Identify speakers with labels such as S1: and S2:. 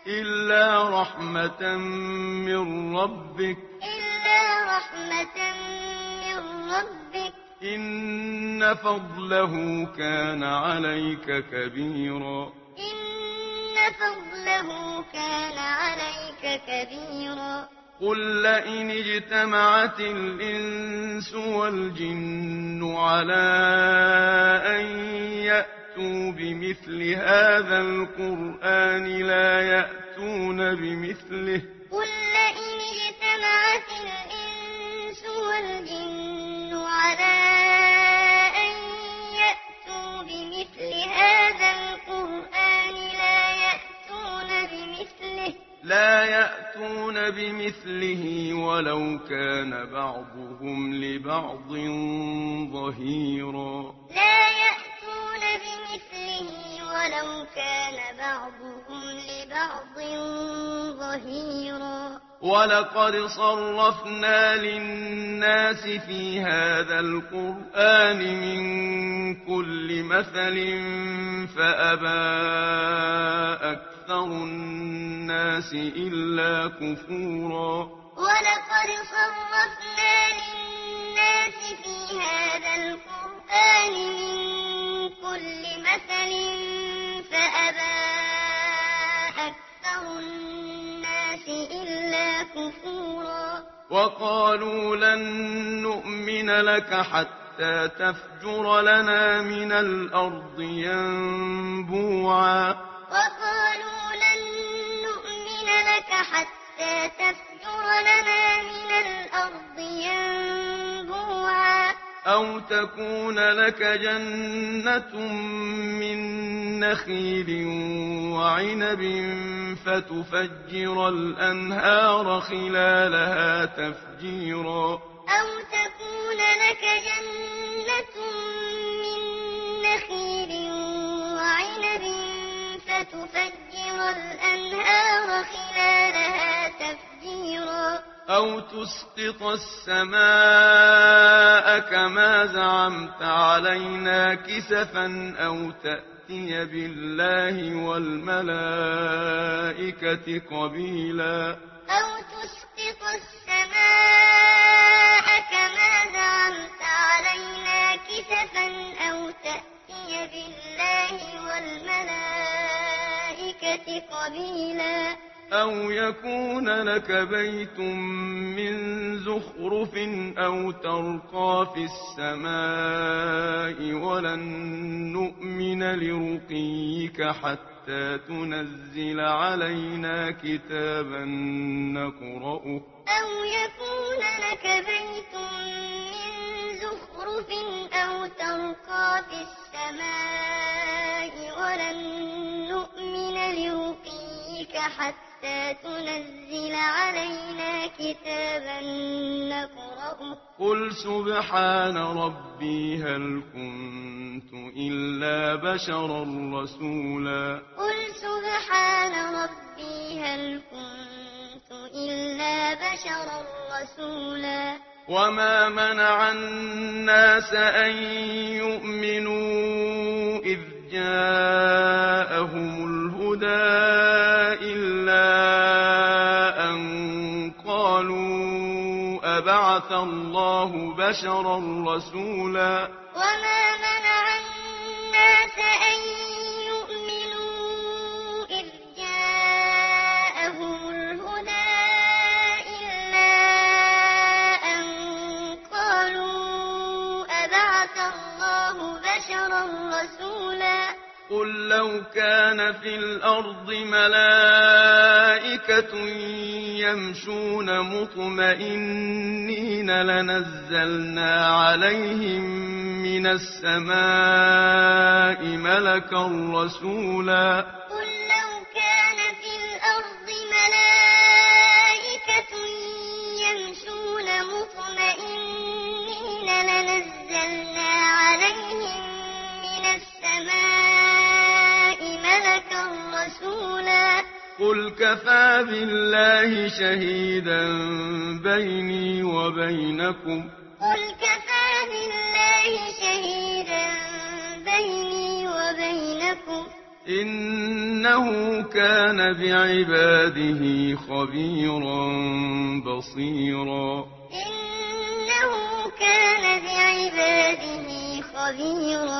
S1: إلا رحمة من ربك إن فضله كان عليك كبيرا. قل لئن اجتمعت الإنس والجن على أن يأتوا بمثل هذا القرآن لا يأتون بمثله ولو كان بعضهم لبعض ظهيرا. ولقد صرفنا للناس في هذا القرآن من كل مثل فأبى أكثر الناس إلا كفورا. ولقد صرفنا للناس في هذا القرآن من كل مثل فأبى أكثر الناس إلا كفورا. وقالوا لن نؤمن لك حتى تفجر لنا من الأرض ينبوعا. أو تكون لك جنة من نخيل وعنب فتفجر الأنهار خلالها تفجيرا. أو تسقط السماء كما زعمت علينا كسفا أو تأتي بالله والملائكة قبيلا. أو يكون لك بيت من زخرف أو ترقى في السماء ولن نؤمن لرقيك حتى تنزل علينا كتابا نقرأه. قل سبحان ربي هل كنت إلا بشرا رسولا. وما منع الناس أن يؤمنوا إذ جاءهم الهدى إلا أن قالوا أبعث الله بشرا رسولا. قل لو كان في الأرض ملائكة يمشون مطمئنين لنزلنا عليهم من السماء ملكا رسولا. قل كفى بالله شهيدا بيني وبينكم. إنه كان بعباده خبيرا بصيرا
S2: إنه كان بعباده خبيرا